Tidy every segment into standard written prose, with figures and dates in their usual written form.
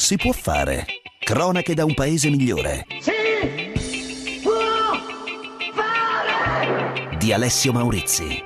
Si può fare. Cronache da un paese migliore. Si può fare! Di Alessio Maurizi.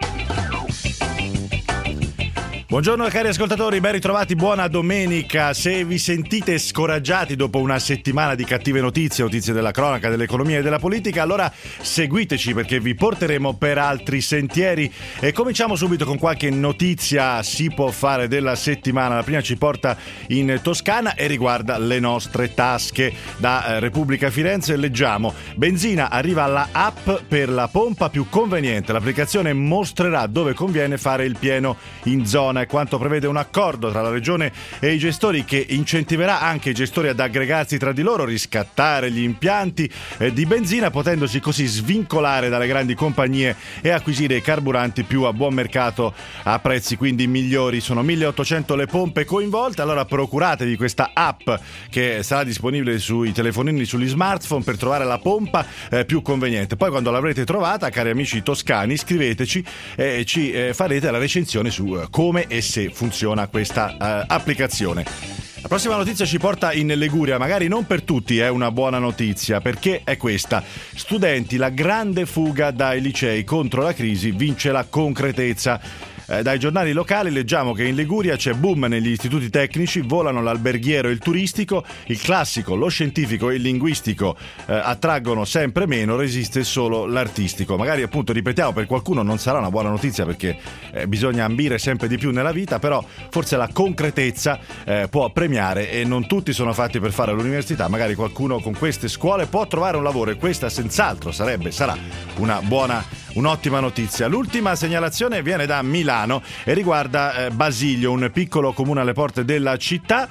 Buongiorno cari ascoltatori, ben ritrovati, buona domenica. Se vi sentite scoraggiati dopo una settimana di cattive notizie della cronaca, dell'economia e della politica, allora seguiteci perché vi porteremo per altri sentieri. E cominciamo subito con qualche notizia si può fare della settimana. La prima ci porta in Toscana e riguarda le nostre tasche. Da Repubblica Firenze leggiamo: benzina arriva alla app per la pompa più conveniente. L'applicazione mostrerà dove conviene fare il pieno in zona, quanto prevede un accordo tra la regione e i gestori che incentiverà anche i gestori ad aggregarsi tra di loro, riscattare gli impianti di benzina, potendosi così svincolare dalle grandi compagnie e acquisire i carburanti più a buon mercato a prezzi quindi migliori. Sono 1800 le pompe coinvolte, allora procuratevi questa app che sarà disponibile sui telefonini, sugli smartphone, per trovare la pompa più conveniente. Poi quando l'avrete trovata, cari amici toscani, scriveteci e ci farete la recensione su come e se funziona questa applicazione. La prossima notizia ci porta in Liguria, magari non per tutti è una buona notizia, perché è questa: studenti, la grande fuga dai licei contro la crisi, vince la concretezza. Dai giornali locali leggiamo che in Liguria c'è boom negli istituti tecnici, volano l'alberghiero e il turistico, il classico, lo scientifico e il linguistico attraggono sempre meno, resiste solo l'artistico. Magari appunto, ripetiamo, per qualcuno non sarà una buona notizia perché bisogna ambire sempre di più nella vita, però forse la concretezza può premiare e non tutti sono fatti per fare l'università. Magari qualcuno con queste scuole può trovare un lavoro e questa senz'altro sarà un'ottima notizia. L'ultima segnalazione viene da Milano e riguarda Basilio, un piccolo comune alle porte della città.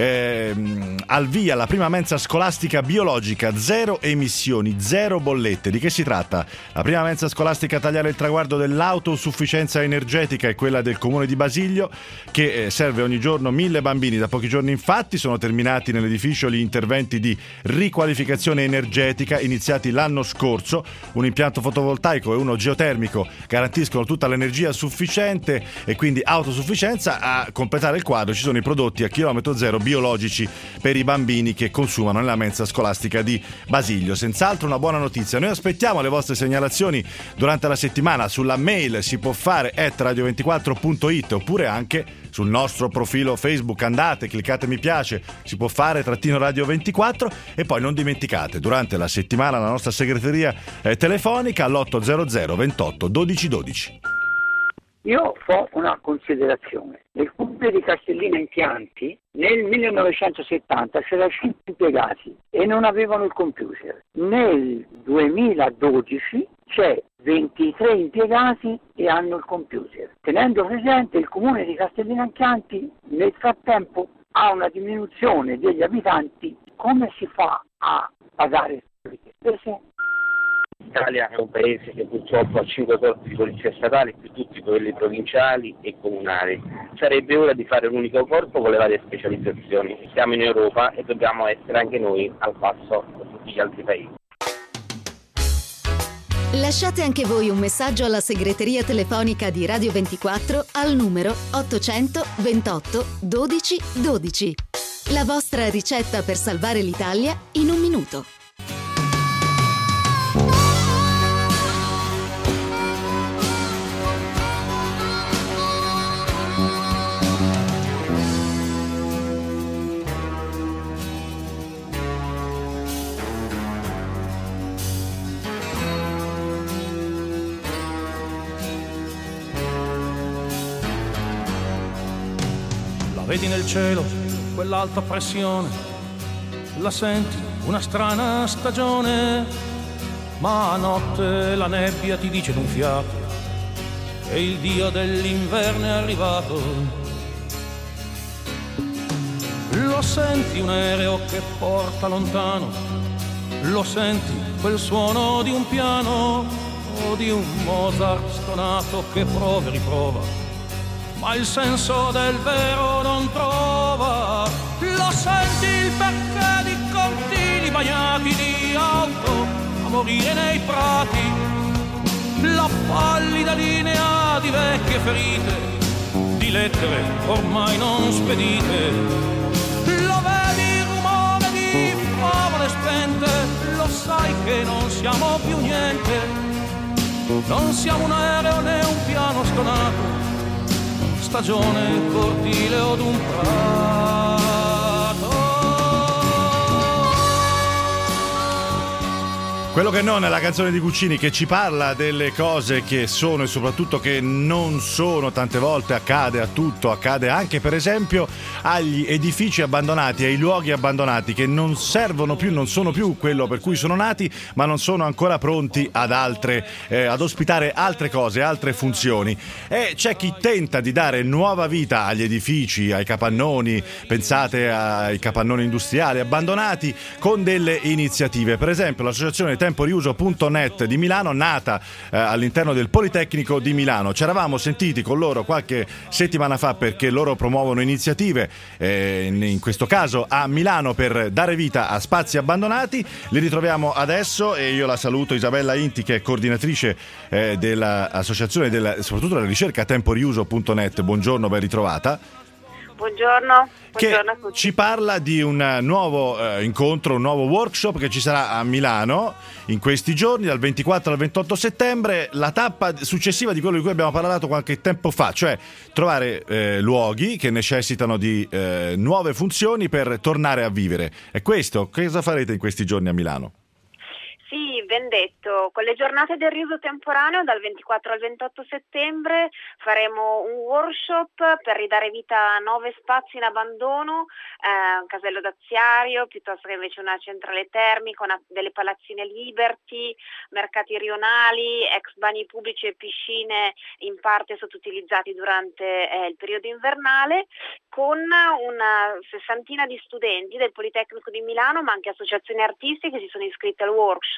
Al via la prima mensa scolastica biologica, 0 emissioni, 0 bollette. Di che si tratta? La prima mensa scolastica a tagliare il traguardo dell'autosufficienza energetica è quella del comune di Basilio, che serve ogni giorno 1000 bambini. Da pochi giorni infatti sono terminati nell'edificio gli interventi di riqualificazione energetica iniziati l'anno scorso. Un impianto fotovoltaico e uno geotermico garantiscono tutta l'energia sufficiente e quindi autosufficienza. A completare il quadro ci sono i prodotti a chilometro zero biologici per i bambini che consumano nella mensa scolastica di Basilio. Senz'altro una buona notizia. Noi aspettiamo le vostre segnalazioni durante la settimana sulla mail si può fare @radio24.it oppure anche sul nostro profilo Facebook. Andate, cliccate mi piace, si può fare _radio24 e poi non dimenticate durante la settimana la nostra segreteria telefonica all'800 28 12 12. Io ho una considerazione. Nel comune di Castellina in Chianti nel 1970 c'erano 5 impiegati e non avevano il computer. Nel 2012 c'è 23 impiegati e hanno il computer. Tenendo presente il comune di Castellina in Chianti nel frattempo ha una diminuzione degli abitanti, come si fa a pagare le spese? L'Italia è un paese che purtroppo ha 5 corpi di polizia statale, più tutti quelli provinciali e comunali. Sarebbe ora di fare un unico corpo con le varie specializzazioni. Siamo in Europa e dobbiamo essere anche noi al passo con tutti gli altri paesi. Lasciate anche voi un messaggio alla segreteria telefonica di Radio 24 al numero 800 28 12 12. La vostra ricetta per salvare l'Italia in un minuto. Vedi nel cielo quell'alta pressione, la senti una strana stagione, ma a notte la nebbia ti dice d'un fiato che il dio dell'inverno è arrivato. Lo senti un aereo che porta lontano, lo senti quel suono di un piano o di un Mozart stonato che prova e riprova, ma il senso del vero non trova. Lo senti il perché di cortili bagnati di auto a morire nei prati, la pallida linea di vecchie ferite, di lettere ormai non spedite. Lo vedi che non siamo più niente, non siamo un aereo né un piano stonato, stagione cortile o d'un prato. Quello che non è la canzone di Guccini, che ci parla delle cose che sono e soprattutto che non sono. Tante volte accade a tutto, accade anche per esempio agli edifici abbandonati, ai luoghi abbandonati che non servono più, non sono più quello per cui sono nati, ma non sono ancora pronti ad ospitare altre cose, altre funzioni. E c'è chi tenta di dare nuova vita agli edifici, ai capannoni, pensate ai capannoni industriali abbandonati, con delle iniziative. Per esempio l'associazione Temporiuso.net di Milano, nata all'interno del Politecnico di Milano. Ci eravamo sentiti con loro qualche settimana fa perché loro promuovono iniziative, in questo caso a Milano, per dare vita a spazi abbandonati. Li ritroviamo adesso e io la saluto, Isabella Inti, che è coordinatrice dell'associazione, soprattutto della ricerca Temporiuso.net. Buongiorno, ben ritrovata. Buongiorno Che a tutti. ci parla di un nuovo incontro, un nuovo workshop che ci sarà a Milano in questi giorni, dal 24 al 28 settembre, la tappa successiva di quello di cui abbiamo parlato qualche tempo fa, cioè trovare luoghi che necessitano di nuove funzioni per tornare a vivere. È questo? Cosa farete in questi giorni a Milano? Sì, ben detto. Con le giornate del riuso temporaneo dal 24 al 28 settembre faremo un workshop per ridare vita a 9 spazi in abbandono, un casello daziario, piuttosto che invece una centrale termica, delle palazzine Liberty, mercati rionali, ex bagni pubblici e piscine in parte sottoutilizzati durante il periodo invernale, con una sessantina di studenti del Politecnico di Milano, ma anche associazioni artistiche che si sono iscritte al workshop,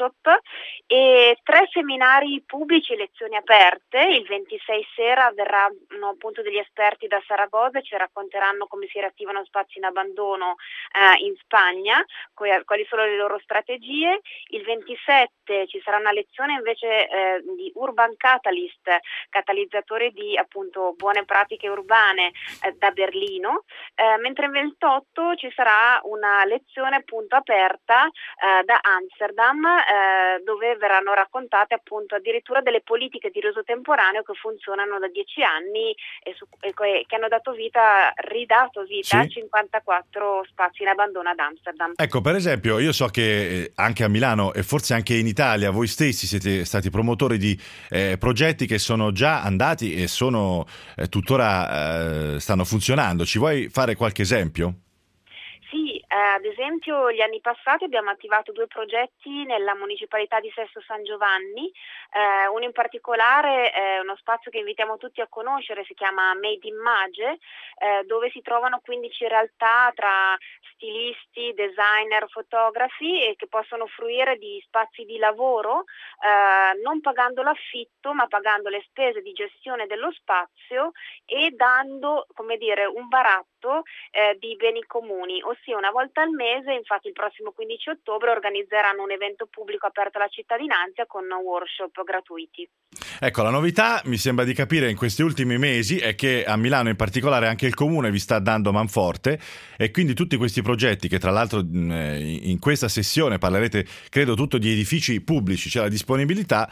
e 3 seminari pubblici e lezioni aperte. Il 26 sera verranno appunto degli esperti da Saragozza e ci racconteranno come si riattivano spazi in abbandono in Spagna, quali sono le loro strategie. Il 27 ci sarà una lezione invece di Urban Catalyst, catalizzatore di appunto buone pratiche urbane da Berlino, mentre il 28 ci sarà una lezione appunto aperta da Amsterdam, dove verranno raccontate appunto addirittura delle politiche di riuso temporaneo che funzionano da 10 anni e che hanno ridato vita a 54 spazi in abbandono ad Amsterdam. Ecco, per esempio, io so che anche a Milano e forse anche in Italia voi stessi siete stati promotori di progetti che sono già andati e sono tuttora stanno funzionando. Ci vuoi fare qualche esempio? Sì, ad esempio gli anni passati abbiamo attivato 2 progetti nella municipalità di Sesto San Giovanni, uno in particolare è uno spazio che invitiamo tutti a conoscere, si chiama Made in Mage, dove si trovano 15 realtà tra stilisti, designer, fotografi, e che possono fruire di spazi di lavoro non pagando l'affitto ma pagando le spese di gestione dello spazio e dando, come dire, un baratto di beni comuni, ossia una volta al mese. Infatti il prossimo 15 ottobre organizzeranno un evento pubblico aperto alla cittadinanza con workshop gratuiti. Ecco, la novità, mi sembra di capire, in questi ultimi mesi è che a Milano in particolare anche il Comune vi sta dando manforte, e quindi tutti questi progetti, che tra l'altro in questa sessione parlerete credo tutto di edifici pubblici, c'è la disponibilità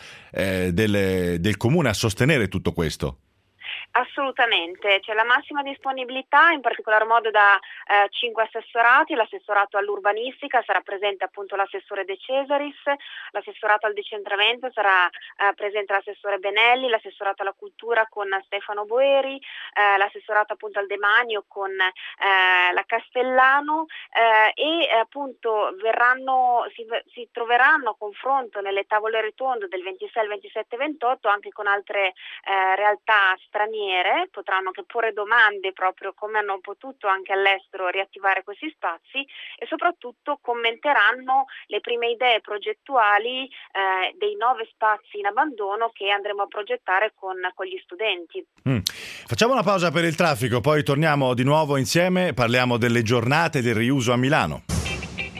del Comune a sostenere tutto questo. Assolutamente, c'è la massima disponibilità, in particolar modo da 5 assessorati. L'assessorato all'urbanistica sarà presente appunto l'assessore De Cesaris, l'assessorato al decentramento sarà presente l'assessore Benelli, l'assessorato alla cultura con Stefano Boeri, l'assessorato appunto al demanio con la Castellano, e appunto si troveranno a confronto nelle tavole rotonde del 26, 27 e 28 anche con altre realtà straniere. Potranno anche porre domande proprio come hanno potuto anche all'estero riattivare questi spazi, e soprattutto commenteranno le prime idee progettuali dei 9 spazi in abbandono che andremo a progettare con gli studenti. Facciamo una pausa per il traffico, poi torniamo di nuovo insieme, parliamo delle giornate del riuso a Milano.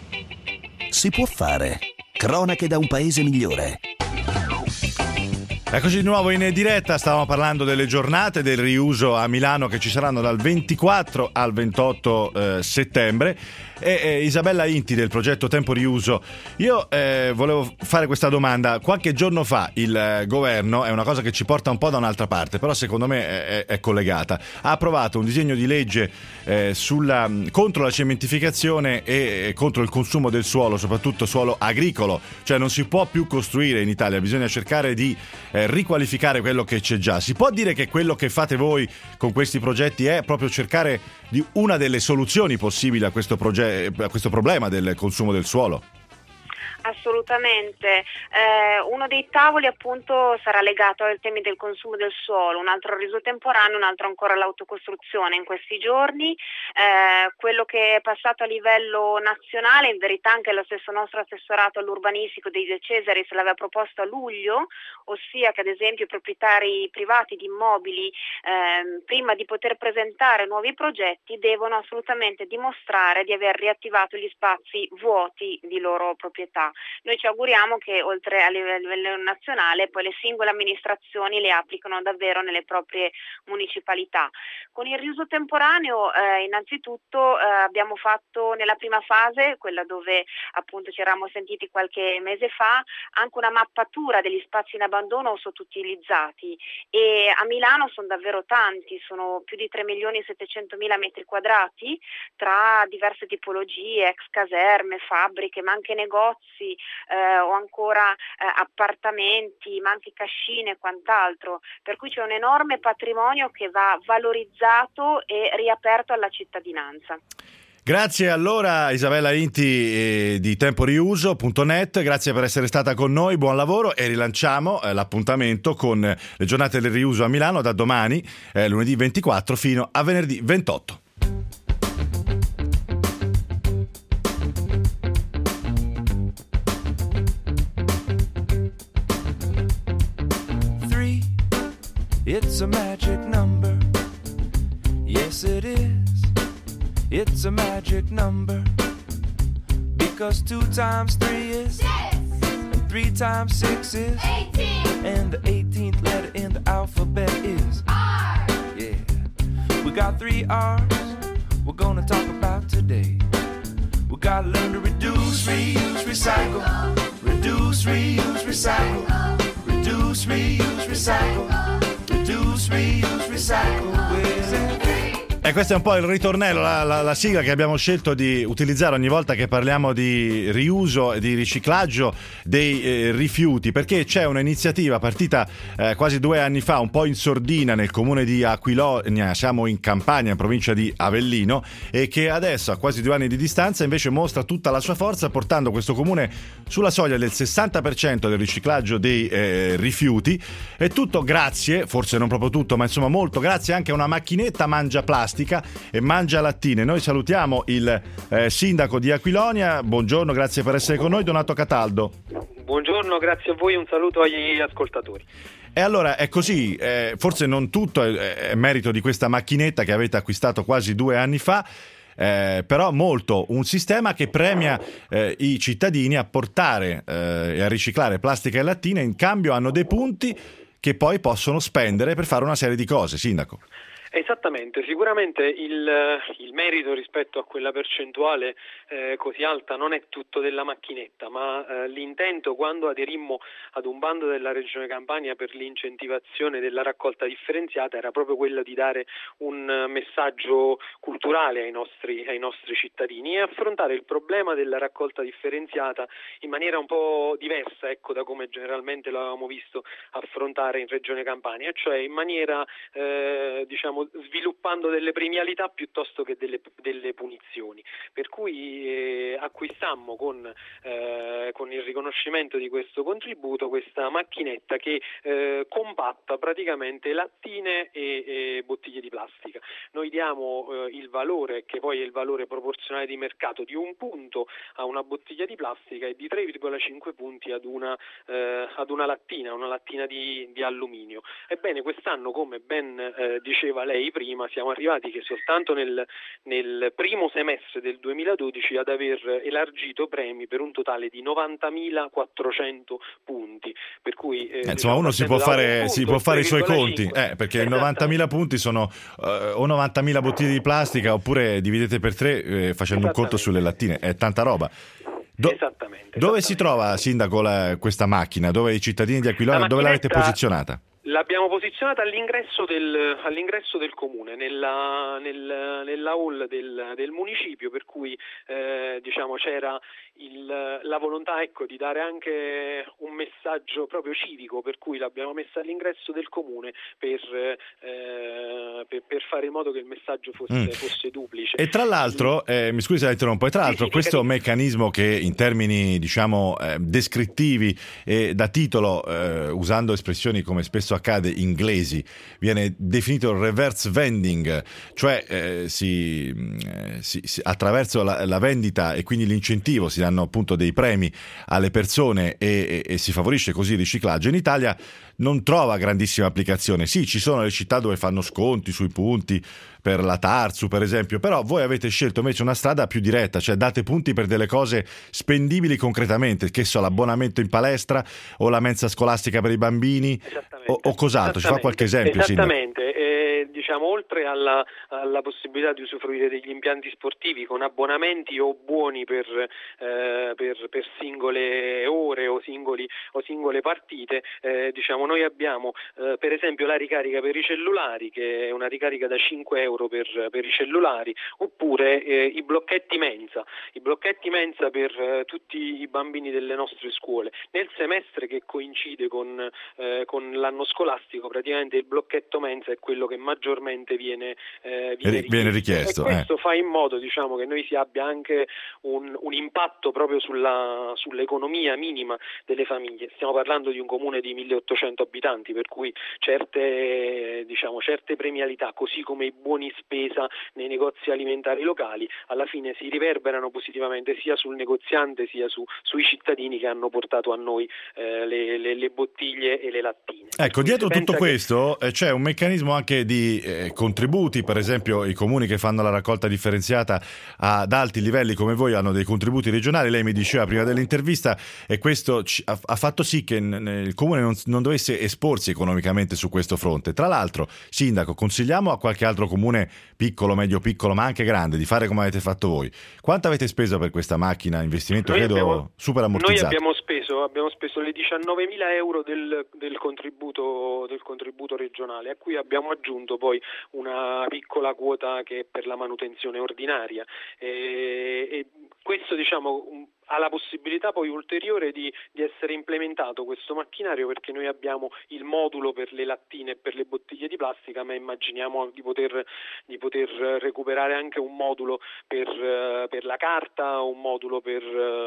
Si può fare. Cronache da un paese migliore. Eccoci di nuovo in diretta, stavamo parlando delle giornate del riuso a Milano che ci saranno dal 24 al 28 settembre e Isabella Inti del progetto Tempo Riuso. Io volevo fare questa domanda. Qualche giorno fa il governo, è una cosa che ci porta un po' da un'altra parte, però secondo me è collegata, ha approvato un disegno di legge contro la cementificazione e contro il consumo del suolo, soprattutto suolo agricolo, cioè non si può più costruire in Italia, bisogna cercare di riqualificare quello che c'è già. Si può dire che quello che fate voi con questi progetti è proprio cercare di una delle soluzioni possibili a questo problema del consumo del suolo? Assolutamente, uno dei tavoli appunto sarà legato ai temi del consumo del suolo, un altro al riuso temporaneo, un altro ancora all'autocostruzione in questi giorni. Quello che è passato a livello nazionale, in verità anche lo stesso nostro assessorato all'urbanistico dei De Cesaris l'aveva proposto a luglio, ossia che ad esempio i proprietari privati di immobili prima di poter presentare nuovi progetti devono assolutamente dimostrare di aver riattivato gli spazi vuoti di loro proprietà. Noi ci auguriamo che oltre a livello nazionale poi le singole amministrazioni le applicano davvero nelle proprie municipalità. Con il riuso temporaneo innanzitutto abbiamo fatto nella prima fase, quella dove appunto ci eravamo sentiti qualche mese fa, anche una mappatura degli spazi in abbandono o sottoutilizzati, e a Milano sono davvero tanti, sono più di 3.700.000 metri quadrati tra diverse tipologie, ex caserme, fabbriche, ma anche negozi, o ancora appartamenti, ma anche cascine e quant'altro, per cui c'è un enorme patrimonio che va valorizzato e riaperto alla cittadinanza. Grazie allora Isabella Inti di TempoRiuso.net, grazie per essere stata con noi, buon lavoro, e rilanciamo l'appuntamento con le giornate del riuso a Milano da domani, lunedì 24 fino a venerdì 28. It's a magic number. Yes, it is. It's a magic number. Because 2 times 3 is 6. And 3 times 6 is 18. And the 18th letter in the alphabet is R. Yeah. We got 3 R's we're gonna talk about today. We gotta learn to reduce, reuse, recycle. Reduce, reuse, recycle. Reduce, reuse, recycle. Reduce, reuse, recycle. E questo è un po' il ritornello, la sigla che abbiamo scelto di utilizzare ogni volta che parliamo di riuso e di riciclaggio dei rifiuti, perché c'è un'iniziativa partita quasi 2 anni fa, un po' in sordina nel comune di Aquilonia, siamo in Campania, in provincia di Avellino, e che adesso a quasi 2 anni di distanza invece mostra tutta la sua forza, portando questo comune sulla soglia del 60% del riciclaggio dei rifiuti, e tutto grazie, forse non proprio tutto, ma insomma molto grazie anche a una macchinetta mangia plastica e mangia lattine. Noi salutiamo il sindaco di Aquilonia. Buongiorno, grazie per essere con noi, Donato Cataldo. Buongiorno, grazie a voi, un saluto agli ascoltatori. E allora è così, forse non tutto è merito di questa macchinetta che avete acquistato quasi 2 anni fa, però molto un sistema che premia i cittadini a portare e a riciclare plastica e lattine, in cambio hanno dei punti che poi possono spendere per fare una serie di cose, sindaco. Esattamente, sicuramente il merito rispetto a quella percentuale così alta non è tutto della macchinetta, ma l'intento quando aderimmo ad un bando della Regione Campania per l'incentivazione della raccolta differenziata era proprio quello di dare un messaggio culturale ai nostri cittadini e affrontare il problema della raccolta differenziata in maniera un po' diversa, ecco, da come generalmente l'avevamo visto affrontare in Regione Campania, cioè in maniera sviluppando delle premialità piuttosto che delle punizioni, per cui acquistammo con il riconoscimento di questo contributo questa macchinetta che compatta praticamente lattine e bottiglie di plastica. Noi diamo il valore, che poi è il valore proporzionale di mercato, di 1 punto a una bottiglia di plastica e di 3,5 punti ad una lattina di alluminio. Ebbene, quest'anno, come ben diceva lei lei prima, siamo arrivati che soltanto nel primo semestre del 2012 ad aver elargito premi per un totale di 90.400 punti, per cui insomma uno si può fare i suoi conti, perché 90.000 punti sono o 90.000 bottiglie di plastica oppure dividete per 3 facendo un conto sulle lattine, è tanta roba. Dove si trova, Sindaco, questa macchina? Dove i cittadini di Aquilona, dove l'avete posizionata? L'abbiamo posizionata all'ingresso del comune, nella hall del municipio, per cui diciamo c'era la volontà, ecco, di dare anche un messaggio proprio civico, per cui l'abbiamo messa all'ingresso del comune per fare in modo che il messaggio fosse duplice. E tra l'altro, mi scusi se la interrompo, questo capisco. Meccanismo che in termini diciamo descrittivi e da titolo, usando espressioni come spesso accade inglesi, viene definito reverse vending, cioè attraverso la vendita e quindi l'incentivo si danno appunto dei premi alle persone e si favorisce così il riciclaggio. In Italia non trova grandissima applicazione. Sì, ci sono le città dove fanno sconti sui punti per la Tarzu, per esempio, però voi avete scelto invece una strada più diretta, cioè date punti per delle cose spendibili concretamente, che so, l'abbonamento in palestra o la mensa scolastica per i bambini o cos'altro. Ci fa qualche esempio? Esattamente. Diciamo, oltre alla possibilità di usufruire degli impianti sportivi con abbonamenti o buoni per singole ore o singole partite, diciamo, noi abbiamo per esempio la ricarica per i cellulari, che è una ricarica da 5 euro per i cellulari, oppure i blocchetti mensa per tutti i bambini delle nostre scuole. Nel semestre che coincide con l'anno scolastico, praticamente il blocchetto mensa è quello che maggiormente viene richiesto. E questo fa in modo, diciamo, che noi si abbia anche un impatto proprio sull'economia minima delle famiglie. Stiamo parlando di un comune di 1800 abitanti, per cui certe premialità, così come i buoni spesa nei negozi alimentari locali, alla fine si riverberano positivamente sia sul negoziante sia sui cittadini che hanno portato a noi le bottiglie e le lattine. Ecco, dietro tutto questo c'è un meccanismo anche di contributi. Per esempio i comuni che fanno la raccolta differenziata ad alti livelli come voi hanno dei contributi regionali. Lei mi diceva prima dell'intervista, e questo ha fatto sì che il comune non dovesse esporsi economicamente su questo fronte. Tra l'altro, Sindaco, consigliamo a qualche altro comune piccolo, medio piccolo, ma anche grande, di fare come avete fatto voi. Quanto avete speso per questa macchina? Investimento super ammortizzato. Noi abbiamo speso le 19.000 euro del contributo regionale, a cui abbiamo aggiunto poi una piccola quota che è per la manutenzione ordinaria, e questo, diciamo, ha la possibilità poi ulteriore di essere implementato questo macchinario, perché noi abbiamo il modulo per le lattine e per le bottiglie di plastica, ma immaginiamo di poter recuperare anche un modulo per la carta, un modulo per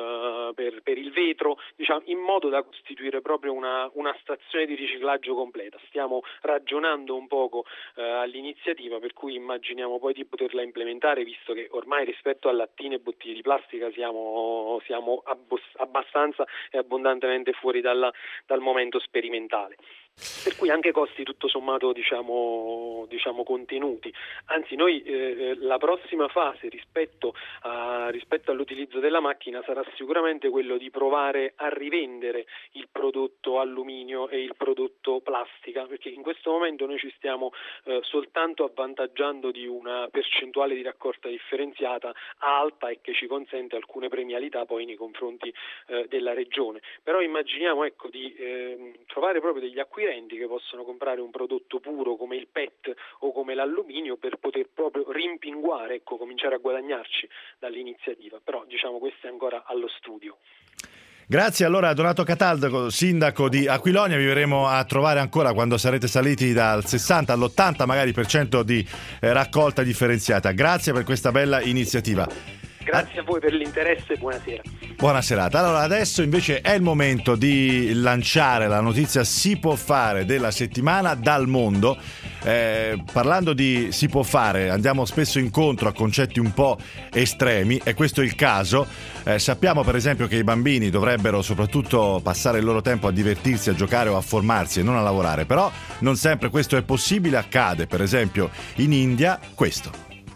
il vetro, diciamo, in modo da costituire proprio una stazione di riciclaggio completa. Stiamo ragionando un poco all'iniziativa, per cui immaginiamo poi di poterla implementare, visto che ormai rispetto a lattine e bottiglie di plastica siamo abbastanza e abbondantemente fuori dal momento sperimentale. Per cui anche costi tutto sommato diciamo contenuti. Anzi, noi la prossima fase rispetto all'utilizzo della macchina sarà sicuramente quello di provare a rivendere il prodotto alluminio e il prodotto plastica, perché in questo momento noi ci stiamo soltanto avvantaggiando di una percentuale di raccolta differenziata alta e che ci consente alcune premialità poi nei confronti della regione. Però immaginiamo, ecco, di trovare proprio degli acquirenti che possono comprare un prodotto puro come il PET o come l'alluminio per poter proprio rimpinguare, ecco, cominciare a guadagnarci dall'iniziativa. Però, diciamo, questo è ancora allo studio. Grazie allora Donato Cataldo, sindaco di Aquilonia. Vi verremo a trovare ancora quando sarete saliti dal 60 all'80 magari % di raccolta differenziata. Grazie per questa bella iniziativa. Grazie a voi per l'interesse e buonasera. Buona serata. Allora adesso invece è il momento di lanciare la notizia si può fare della settimana dal mondo. parlando di si può fare, andiamo spesso incontro a concetti un po' estremi e questo è il caso. Sappiamo per esempio che i bambini dovrebbero soprattutto passare il loro tempo a divertirsi, a giocare o a formarsi e non a lavorare, però non sempre questo è possibile, accade per esempio in India questo.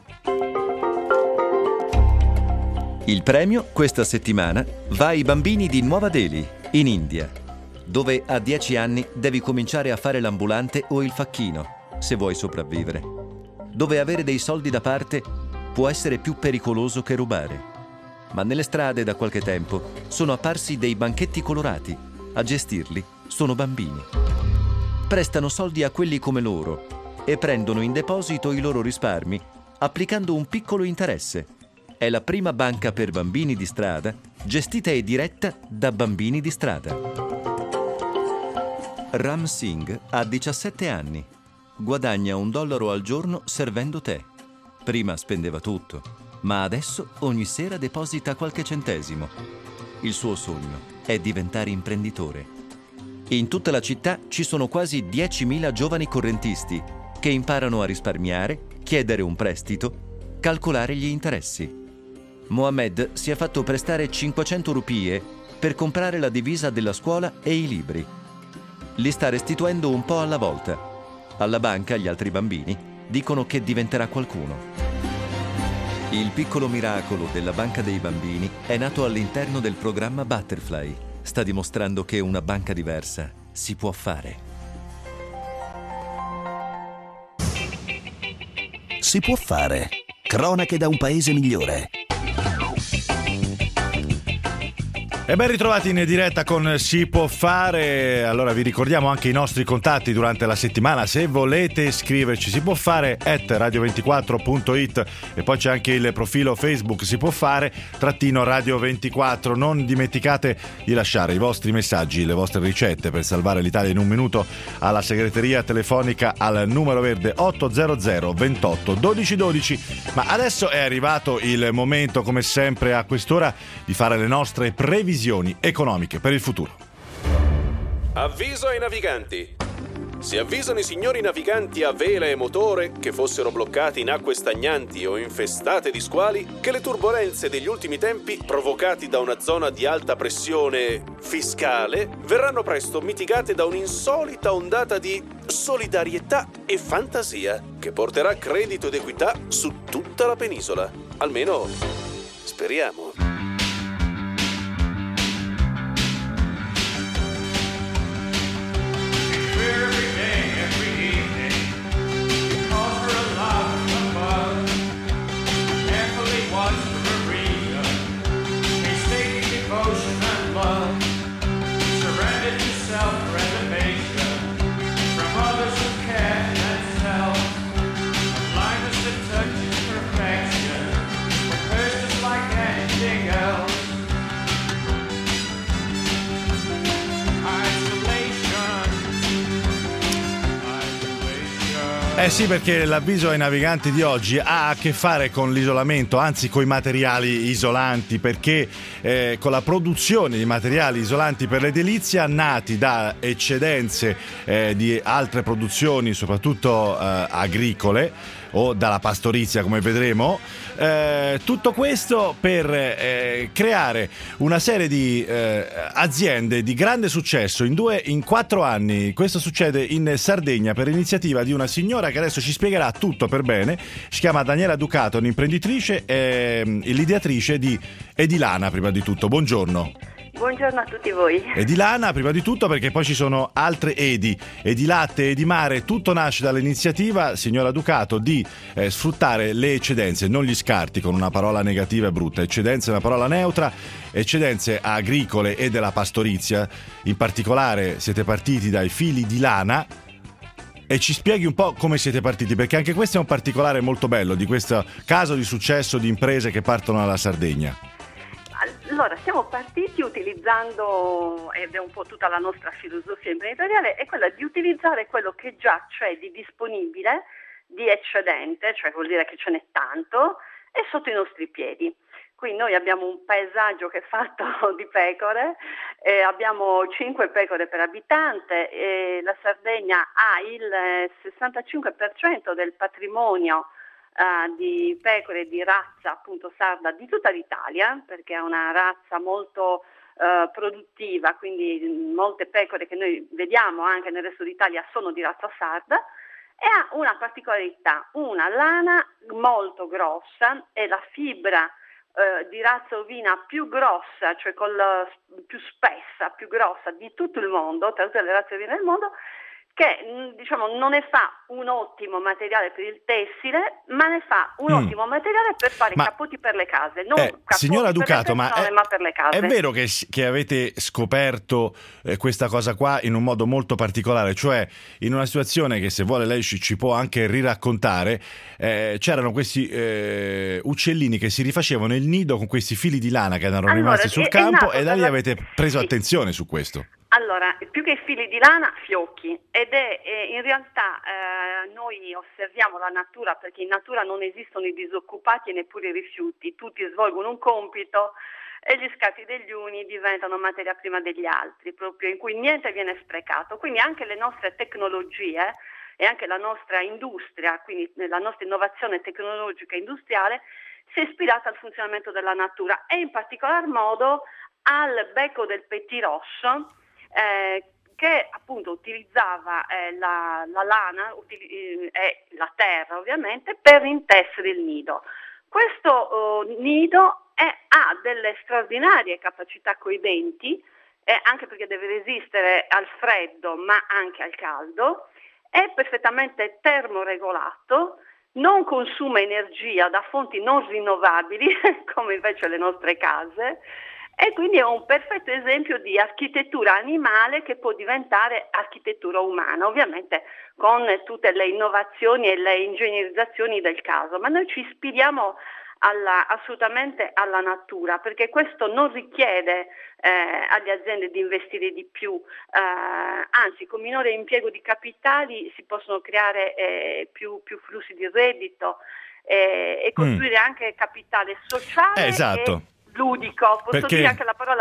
Il premio questa settimana va ai bambini di Nuova Delhi, in India, dove a 10 anni devi cominciare a fare l'ambulante o il facchino se vuoi sopravvivere, dove avere dei soldi da parte può essere più pericoloso che rubare. Ma nelle strade da qualche tempo sono apparsi dei banchetti colorati. A gestirli sono bambini. Prestano soldi a quelli come loro e prendono in deposito i loro risparmi applicando un piccolo interesse. È la prima banca per bambini di strada gestita e diretta da bambini di strada. Ram Singh ha 17 anni. Guadagna $1 al giorno servendo tè. Prima spendeva tutto, ma adesso ogni sera deposita qualche centesimo. Il suo sogno è diventare imprenditore. In tutta la città ci sono quasi 10.000 giovani correntisti che imparano a risparmiare, chiedere un prestito, calcolare gli interessi. Mohammed si è fatto prestare 500 rupie per comprare la divisa della scuola e i libri. Li sta restituendo un po' alla volta. Alla banca gli altri bambini dicono che diventerà qualcuno. Il piccolo miracolo della banca dei bambini è nato all'interno del programma Butterfly. Sta dimostrando che una banca diversa si può fare. Si può fare. Cronache da un paese migliore. E ben ritrovati in diretta con Si può fare. Allora vi ricordiamo anche i nostri contatti durante la settimana. Se volete scriverci si può fare @radio24.it e poi c'è anche il profilo Facebook Si può fare _radio24. Non dimenticate di lasciare i vostri messaggi, le vostre ricette per salvare l'Italia in un minuto alla segreteria telefonica al numero verde 800 28 12 12. Ma adesso è arrivato il momento, come sempre a quest'ora, di fare le nostre previsioni economiche per il futuro. Avviso ai naviganti. Si avvisano i signori naviganti a vela e motore che fossero bloccati in acque stagnanti o infestate di squali che le turbolenze degli ultimi tempi, provocati da una zona di alta pressione fiscale, verranno presto mitigate da un'insolita ondata di solidarietà e fantasia che porterà credito ed equità su tutta la penisola. Almeno speriamo. Eh sì, perché l'avviso ai naviganti di oggi ha a che fare con l'isolamento, anzi con i materiali isolanti, perché con la produzione di materiali isolanti per l'edilizia nati da eccedenze di altre produzioni, soprattutto agricole o dalla pastorizia, come vedremo, tutto questo per creare una serie di aziende di grande successo in 4 anni. Questo succede in Sardegna per iniziativa di una signora che adesso ci spiegherà tutto per bene. Si chiama Daniela Ducato, un'imprenditrice e l'ideatrice di Edilana. Prima di tutto, buongiorno. Buongiorno a tutti voi. Edilana, prima di tutto, perché poi ci sono altre Edi, Edilatte, Edimare, tutto nasce dall'iniziativa, signora Ducato, di sfruttare le eccedenze, non gli scarti con una parola negativa e brutta. Eccedenze è una parola neutra, eccedenze agricole e della pastorizia. In particolare siete partiti dai fili di lana. E ci spieghi un po' come siete partiti, perché anche questo è un particolare molto bello di questo caso di successo di imprese che partono dalla Sardegna. Allora, siamo partiti utilizzando, ed è un po' tutta la nostra filosofia imprenditoriale, è quella di utilizzare quello che già c'è di disponibile, di eccedente, cioè vuol dire che ce n'è tanto, è sotto i nostri piedi. Qui noi abbiamo un paesaggio che è fatto di pecore, abbiamo 5 pecore per abitante, la Sardegna ha il 65% del patrimonio di pecore di razza appunto sarda di tutta l'Italia, perché è una razza molto produttiva, quindi molte pecore che noi vediamo anche nel resto d'Italia sono di razza sarda, e ha una particolarità, una lana molto grossa e la fibra di razza ovina più grossa, cioè più spessa, più grossa di tutto il mondo, tra tutte le razze ovine del mondo, che diciamo non ne fa un ottimo materiale per il tessile, ma ne fa un ottimo materiale per fare cappoti per le case, non cappoti signora Ducato, per le persone, ma per le case. È vero che avete scoperto questa cosa qua in un modo molto particolare, cioè in una situazione che, se vuole, lei ci può anche riraccontare, c'erano questi uccellini che si rifacevano il nido con questi fili di lana che erano rimasti sul campo, e da lì avete preso attenzione su questo. Allora, più che i fili di lana, fiocchi, ed è in realtà noi osserviamo la natura, perché in natura non esistono i disoccupati e neppure i rifiuti, tutti svolgono un compito e gli scarti degli uni diventano materia prima degli altri, proprio in cui niente viene sprecato. Quindi anche le nostre tecnologie e anche la nostra industria, quindi la nostra innovazione tecnologica e industriale, si è ispirata al funzionamento della natura e in particolar modo al becco del pettirosso, che appunto utilizzava la lana e la terra ovviamente per intessere il nido. Questo nido ha delle straordinarie capacità coi denti, anche perché deve resistere al freddo ma anche al caldo, è perfettamente termoregolato, non consuma energia da fonti non rinnovabili come invece le nostre case, e quindi è un perfetto esempio di architettura animale che può diventare architettura umana, ovviamente con tutte le innovazioni e le ingegnerizzazioni del caso, ma noi ci ispiriamo assolutamente alla natura, perché questo non richiede alle aziende di investire di più, anzi con minore impiego di capitali si possono creare più flussi di reddito e costruire anche capitale sociale. Esatto. Ludico, posso dire anche la parola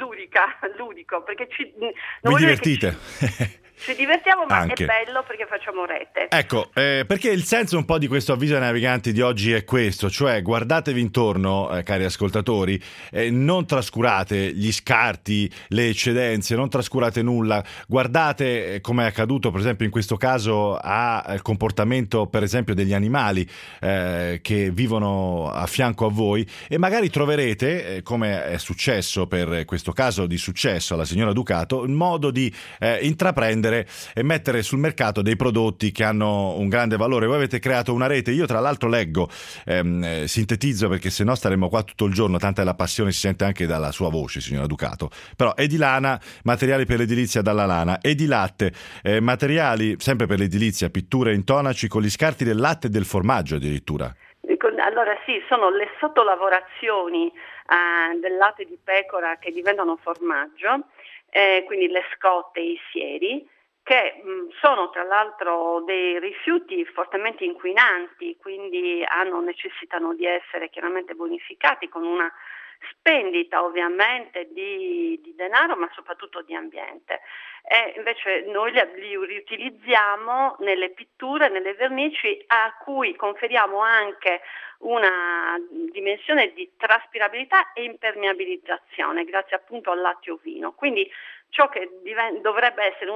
ludico, perché vi divertite. Ci divertiamo, ma anche. È bello perché facciamo rete. Ecco, perché il senso un po' di questo avviso ai naviganti di oggi è questo, cioè guardatevi intorno, cari ascoltatori, non trascurate gli scarti, le eccedenze, non trascurate nulla, guardate come è accaduto per esempio in questo caso al comportamento per esempio degli animali che vivono a fianco a voi, e magari troverete, come è successo per questo caso di successo alla signora Ducato, il modo di intraprendere e mettere sul mercato dei prodotti che hanno un grande valore. Voi avete creato una rete, io tra l'altro leggo, sintetizzo perché sennò staremmo qua tutto il giorno, tanta è la passione, si sente anche dalla sua voce signora Ducato, però è di lana, materiali per l'edilizia dalla lana, e di latte, materiali sempre per l'edilizia, pitture intonaci con gli scarti del latte e del formaggio addirittura. Allora sì, sono le sottolavorazioni del latte di pecora che diventano formaggio, quindi le scotte e i sieri, che sono tra l'altro dei rifiuti fortemente inquinanti, quindi necessitano di essere chiaramente bonificati con una spendita ovviamente di denaro, ma soprattutto di ambiente. E invece noi li riutilizziamo nelle pitture, nelle vernici, a cui conferiamo anche una dimensione di traspirabilità e impermeabilizzazione grazie appunto al latte ovino. Quindi ciò che dovrebbe essere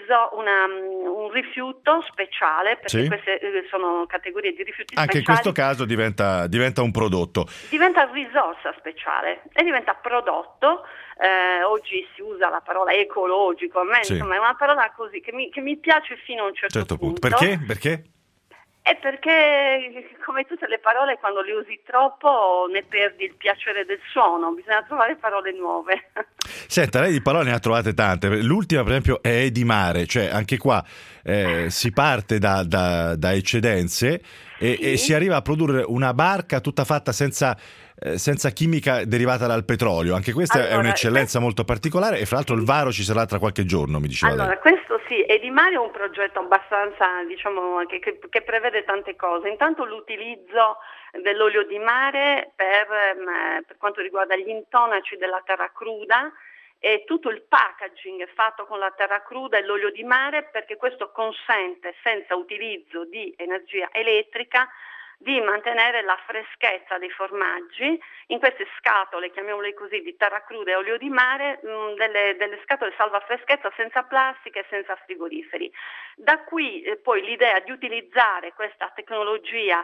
un rifiuto speciale, perché queste sono categorie di rifiuti speciali. Anche in questo caso diventa un prodotto. Diventa risorsa speciale e diventa prodotto. Oggi si usa la parola ecologico, a me insomma è una parola così che mi piace fino a un certo punto. Perché? È perché, come tutte le parole, quando le usi troppo ne perdi il piacere del suono, bisogna trovare parole nuove. Senta, lei di parole ne ha trovate tante, l'ultima per esempio è edimare, cioè anche qua si parte da eccedenze e si arriva a produrre una barca tutta fatta senza chimica derivata dal petrolio. Anche questa è un'eccellenza molto particolare, e fra l'altro il varo ci sarà tra qualche giorno, mi diceva lei. Questo Sì, Edimare è un progetto abbastanza, diciamo, che prevede tante cose. Intanto l'utilizzo dell'olio di mare per quanto riguarda gli intonaci della terra cruda, e tutto il packaging è fatto con la terra cruda e l'olio di mare, perché questo consente, senza utilizzo di energia elettrica, di mantenere la freschezza dei formaggi in queste scatole, chiamiamole così, di terra cruda e olio di mare, delle scatole salva freschezza senza plastica e senza frigoriferi. Da qui poi l'idea di utilizzare questa tecnologia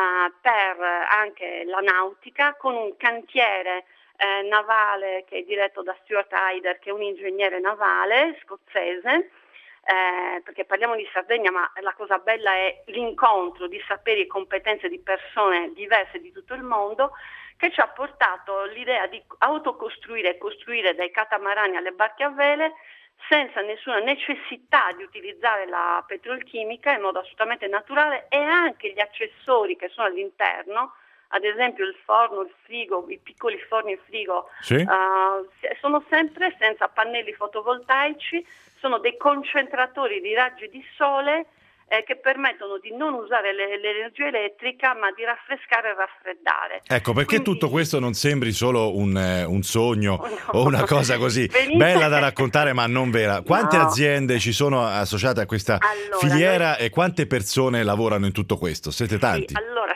per anche la nautica, con un cantiere navale che è diretto da Stuart Hyder, che è un ingegnere navale scozzese, perché parliamo di Sardegna, ma la cosa bella è l'incontro di saperi e competenze di persone diverse di tutto il mondo, che ci ha portato l'idea di autocostruire e costruire dai catamarani alle barche a vele senza nessuna necessità di utilizzare la petrolchimica, in modo assolutamente naturale, e anche gli accessori che sono all'interno, ad esempio il forno, il frigo, i piccoli forni frigo, sì. Sono sempre senza pannelli fotovoltaici, sono dei concentratori di raggi di sole che permettono di non usare l'energia elettrica, ma di raffrescare e raffreddare. Ecco, perché tutto questo non sembri solo un sogno o una cosa così bella da raccontare ma non vera. Quante aziende ci sono associate a questa filiera e quante persone lavorano in tutto questo? Siete tanti? Sì, allora,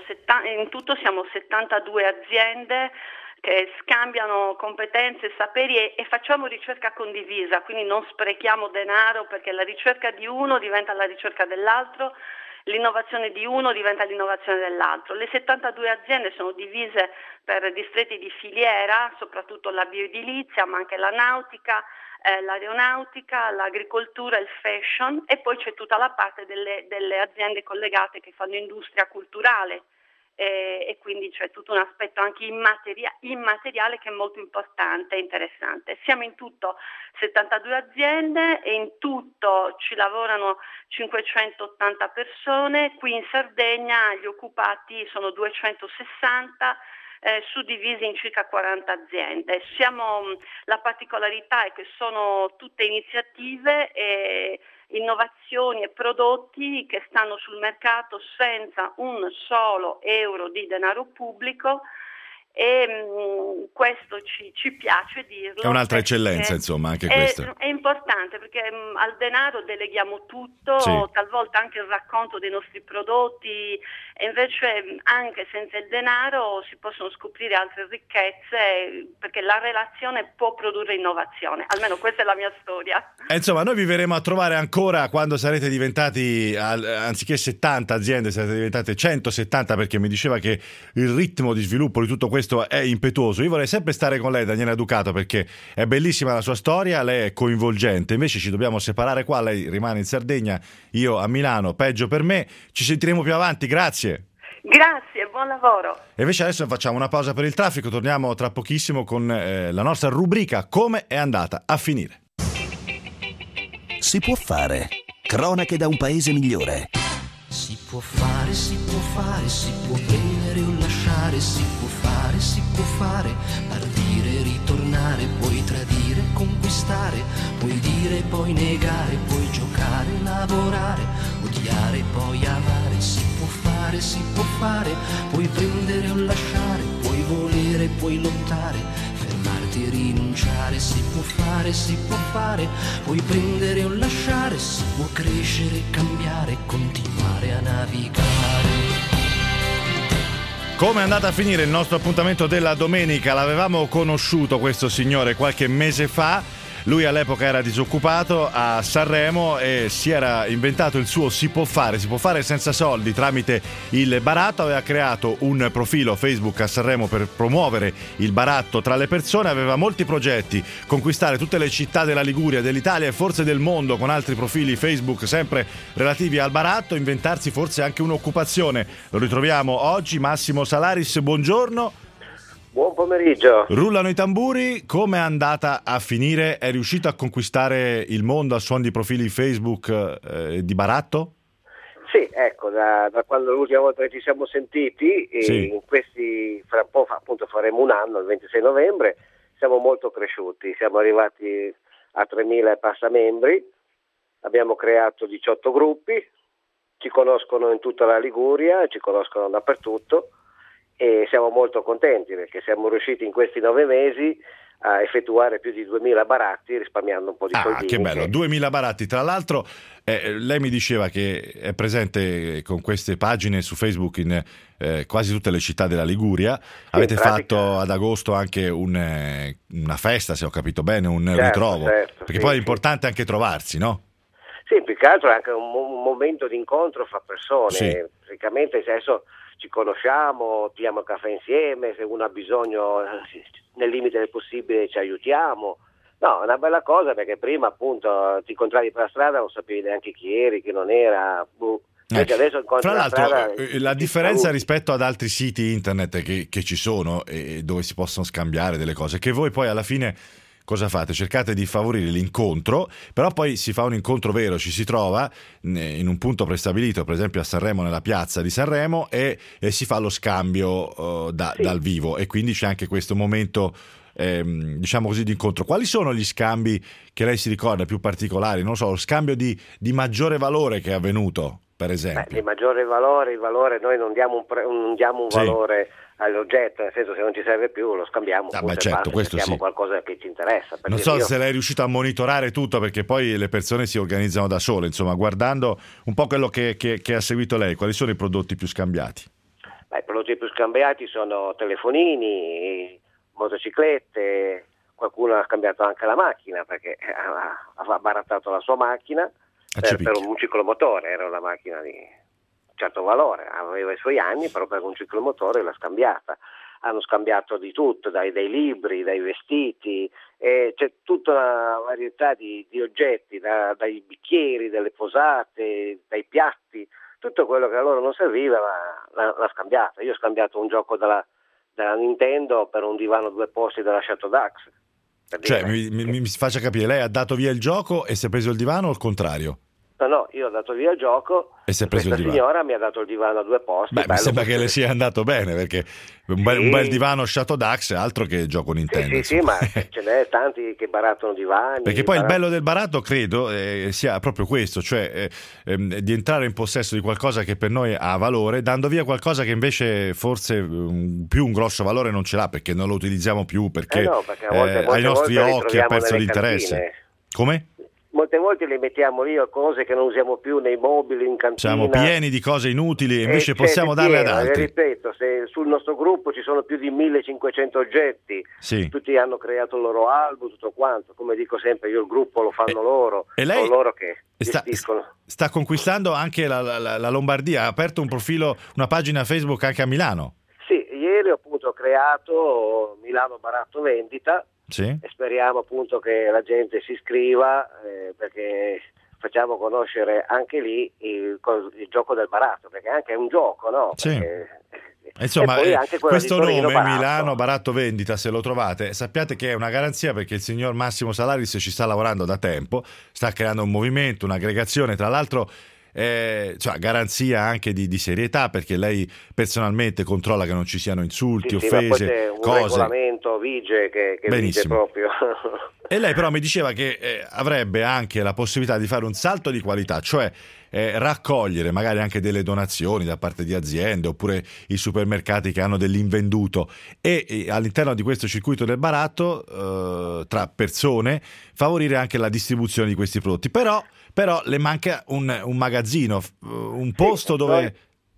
in tutto siamo 72 aziende che scambiano competenze e saperi e facciamo ricerca condivisa, quindi non sprechiamo denaro, perché la ricerca di uno diventa la ricerca dell'altro, l'innovazione di uno diventa l'innovazione dell'altro. Le 72 aziende sono divise per distretti di filiera, soprattutto la bioedilizia, ma anche la nautica, l'aeronautica, l'agricoltura, il fashion, e poi c'è tutta la parte delle aziende collegate che fanno industria culturale. E quindi c'è tutto un aspetto anche immateriale che è molto importante e interessante. Siamo in tutto 72 aziende e in tutto ci lavorano 580 persone. Qui in Sardegna gli occupati sono 260, suddivisi in circa 40 aziende. La particolarità è che sono tutte iniziative e innovazioni e prodotti che stanno sul mercato senza un solo euro di denaro pubblico, e questo ci piace dirlo. È un'altra eccellenza, insomma, anche questo. È importante perché al denaro deleghiamo tutto, sì. Talvolta anche il racconto dei nostri prodotti, e invece anche senza il denaro si possono scoprire altre ricchezze, perché la relazione può produrre innovazione, almeno questa è la mia storia. Insomma, noi vi verremo a trovare ancora quando sarete diventati, anziché 70 aziende, sarete diventate 170, perché mi diceva che il ritmo di sviluppo di tutto questo è impetuoso. Io vorrei sempre stare con lei, Daniela Ducato, perché è bellissima la sua storia, lei è coinvolgente. Invece ci dobbiamo separare qua, lei rimane in Sardegna, io a Milano, peggio per me. Ci sentiremo più avanti, grazie. Grazie, buon lavoro. E invece adesso facciamo una pausa per il traffico, torniamo tra pochissimo con la nostra rubrica Come è andata a finire. Si può fare. Cronache da un paese migliore. Si può fare, si può fare, si può prendere o lasciare, si può fare, partire, ritornare, puoi tradire, conquistare, puoi dire, puoi negare, puoi giocare, lavorare, odiare, poi amare, si può fare, puoi prendere o lasciare, puoi volere, puoi lottare, fermarti e rinunciare, si può fare, puoi prendere o lasciare, si può crescere, cambiare, continuare a navigare. Come è andata a finire il nostro appuntamento della domenica? L'avevamo conosciuto questo signore qualche mese fa. Lui all'epoca era disoccupato a Sanremo e si era inventato il suo si può fare senza soldi tramite il baratto. Aveva creato un profilo Facebook a Sanremo per promuovere il baratto tra le persone, aveva molti progetti: conquistare tutte le città della Liguria, dell'Italia e forse del mondo con altri profili Facebook sempre relativi al baratto, inventarsi forse anche un'occupazione. Lo ritroviamo oggi, Massimo Salaris, buongiorno. Buon pomeriggio. Rullano i tamburi, come è andata a finire? È riuscito a conquistare il mondo a suon di profili Facebook di baratto? Sì, ecco, da quando l'ultima volta che ci siamo sentiti, sì. In questi, fra un po' appunto faremo un anno, il 26 novembre, siamo molto cresciuti, siamo arrivati a 3.000 e passa membri, abbiamo creato 18 gruppi, ci conoscono in tutta la Liguria, ci conoscono dappertutto e siamo molto contenti perché siamo riusciti in questi 9 mesi a effettuare più di 2000 baratti risparmiando un po' di soldini. Che bello, 2000 baratti. Tra l'altro lei mi diceva che è presente con queste pagine su Facebook in quasi tutte le città della Liguria. Avete fatto ad agosto anche una festa, se ho capito bene, un ritrovo, perché poi è importante anche trovarsi, no? Sì, più che altro è anche un momento di incontro fra persone. Sì. Praticamente adesso ci conosciamo, pigliamo il caffè insieme, se uno ha bisogno nel limite del possibile ci aiutiamo. No, è una bella cosa perché prima appunto ti incontravi per la strada, non sapevi neanche chi eri, chi non era. Adesso incontri Fra l'altro la differenza saluti. rispetto ad altri siti internet che ci sono e dove si possono scambiare delle cose, che voi poi alla fine cosa fate? Cercate di favorire l'incontro, però poi si fa un incontro vero, ci si trova in un punto prestabilito, per esempio a Sanremo, nella piazza di Sanremo, e si fa lo scambio dal vivo, e quindi c'è anche questo momento diciamo così di incontro. Quali sono gli scambi che lei si ricorda più particolari? Non so, lo scambio di maggiore valore che è avvenuto, per esempio. Di maggiore valore, il valore noi non diamo un valore all'oggetto, nel senso se non ci serve più lo scambiamo, certo, questo cerchiamo sì. qualcosa che ci interessa. Non so se lei è riuscito a monitorare tutto, perché poi le persone si organizzano da sole, insomma, guardando un po' quello che ha seguito lei, quali sono i prodotti più scambiati? I prodotti più scambiati sono telefonini, motociclette, qualcuno ha scambiato anche la macchina perché ha barattato la sua macchina per un ciclomotore, era una macchina di certo valore, aveva i suoi anni, però per un ciclomotore l'ha scambiata. Hanno scambiato di tutto, dai libri, dai vestiti, c'è tutta una varietà di oggetti, dai bicchieri, dalle posate, dai piatti, tutto quello che a loro non serviva l'ha scambiato. Io ho scambiato un gioco della Nintendo per un divano 2 posti della Chateau Dax. Cioè, mi faccia capire, lei ha dato via il gioco e si è preso il divano o il contrario? No, io ho dato via il gioco e si è preso il divano. Signora mi ha dato il divano a 2 posti. Mi sembra che le sia andato bene, perché un bel divano Chateau Dax, altro che gioco Nintendo. Sì, ma ce n'è tanti che barattano divani. Perché poi il bello del baratto, credo, sia proprio questo, cioè di entrare in possesso di qualcosa che per noi ha valore, dando via qualcosa che invece forse più un grosso valore non ce l'ha, perché non lo utilizziamo più, perché ai nostri occhi ha perso l'interesse. Come? Molte volte le mettiamo lì cose che non usiamo più nei mobili, in cantina. Siamo pieni di cose inutili e invece possiamo darle ad altri. Ripeto, se sul nostro gruppo ci sono più di 1500 oggetti, tutti hanno creato il loro album, tutto quanto. Come dico sempre, io il gruppo lo fanno loro, e lei sono loro che gestiscono. Sta conquistando anche la Lombardia, ha aperto un profilo, una pagina Facebook anche a Milano. Sì, ieri appunto ho creato Milano Baratto Vendita. Sì. E speriamo appunto che la gente si iscriva perché facciamo conoscere anche lì il gioco del baratto, perché anche è un gioco, no? Sì. Perché, insomma, questo Torino, nome Baratto. Milano Baratto Vendita, se lo trovate, sappiate che è una garanzia, perché il signor Massimo Salaris ci sta lavorando da tempo, sta creando un movimento, un'aggregazione, tra l'altro garanzia anche di serietà, perché lei personalmente controlla che non ci siano insulti, offese, ma poi c'è un cose. regolamento vige che vige proprio. E lei però mi diceva che avrebbe anche la possibilità di fare un salto di qualità, cioè raccogliere magari anche delle donazioni da parte di aziende oppure i supermercati che hanno dell'invenduto e all'interno di questo circuito del baratto tra persone favorire anche la distribuzione di questi prodotti. Però le manca un magazzino, un posto dove...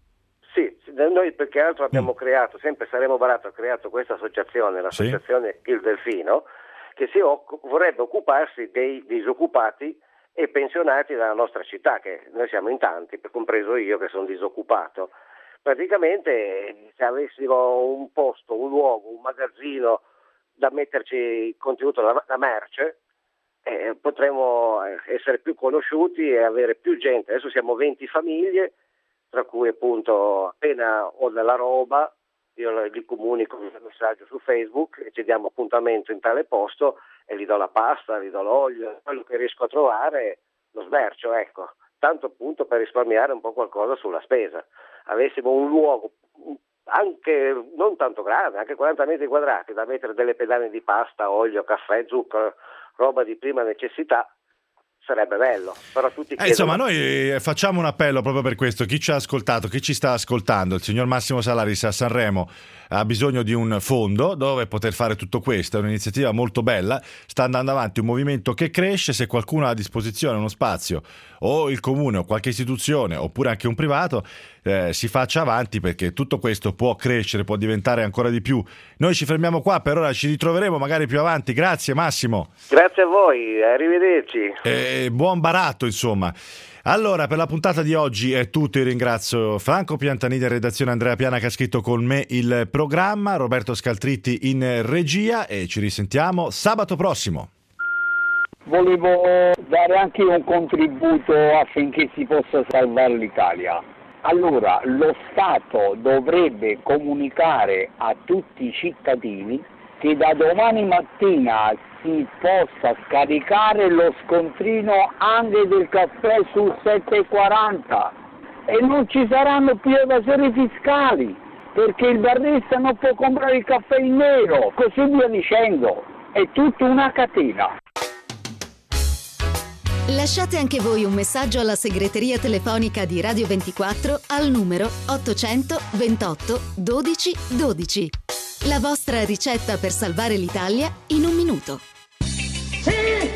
Noi perché altro abbiamo creato, sempre Saremo Baratto ha creato questa associazione, l'associazione Il Delfino, che vorrebbe occuparsi dei disoccupati e pensionati della nostra città, che noi siamo in tanti, compreso io che sono disoccupato. Praticamente se avessimo un posto, un luogo, un magazzino da metterci il contenuto, la merce, potremmo essere più conosciuti e avere più gente. Adesso siamo 20 famiglie, tra cui appunto appena ho della roba io gli comunico il messaggio su Facebook e ci diamo appuntamento in tale posto e gli do la pasta, gli do l'olio, quello che riesco a trovare lo smercio, ecco, tanto appunto per risparmiare un po' qualcosa sulla spesa. Avessimo un luogo anche non tanto grande, anche 40 metri quadrati, da mettere delle pedane di pasta, olio, caffè, zucchero, roba di prima necessità, sarebbe bello, però tutti chiedono... Insomma, noi facciamo un appello proprio per questo. Chi ci ha ascoltato, chi ci sta ascoltando, il signor Massimo Salaris a Sanremo ha bisogno di un fondo dove poter fare tutto questo. È un'iniziativa molto bella, sta andando avanti un movimento che cresce. Se qualcuno ha a disposizione uno spazio, o il comune o qualche istituzione oppure anche un privato, si faccia avanti, perché tutto questo può crescere, può diventare ancora di più. Noi ci fermiamo qua per ora, ci ritroveremo magari più avanti. Grazie Massimo. Grazie a voi, arrivederci. Buon baratto, insomma. Allora, per la puntata di oggi è tutto. Io ringrazio Franco Piantanini in redazione, Andrea Piana che ha scritto con me il programma, Roberto Scaltritti in regia, e ci risentiamo sabato prossimo. Volevo dare anche un contributo affinché si possa salvare l'Italia. Allora, lo Stato dovrebbe comunicare a tutti i cittadini che da domani mattina si possa scaricare lo scontrino anche del caffè sul 7,40 e non ci saranno più evasori fiscali, perché il barista non può comprare il caffè in nero, così via dicendo. È tutta una catena. Lasciate anche voi un messaggio alla segreteria telefonica di Radio 24 al numero 800 28 12 12. La vostra ricetta per salvare l'Italia in un minuto. Sì!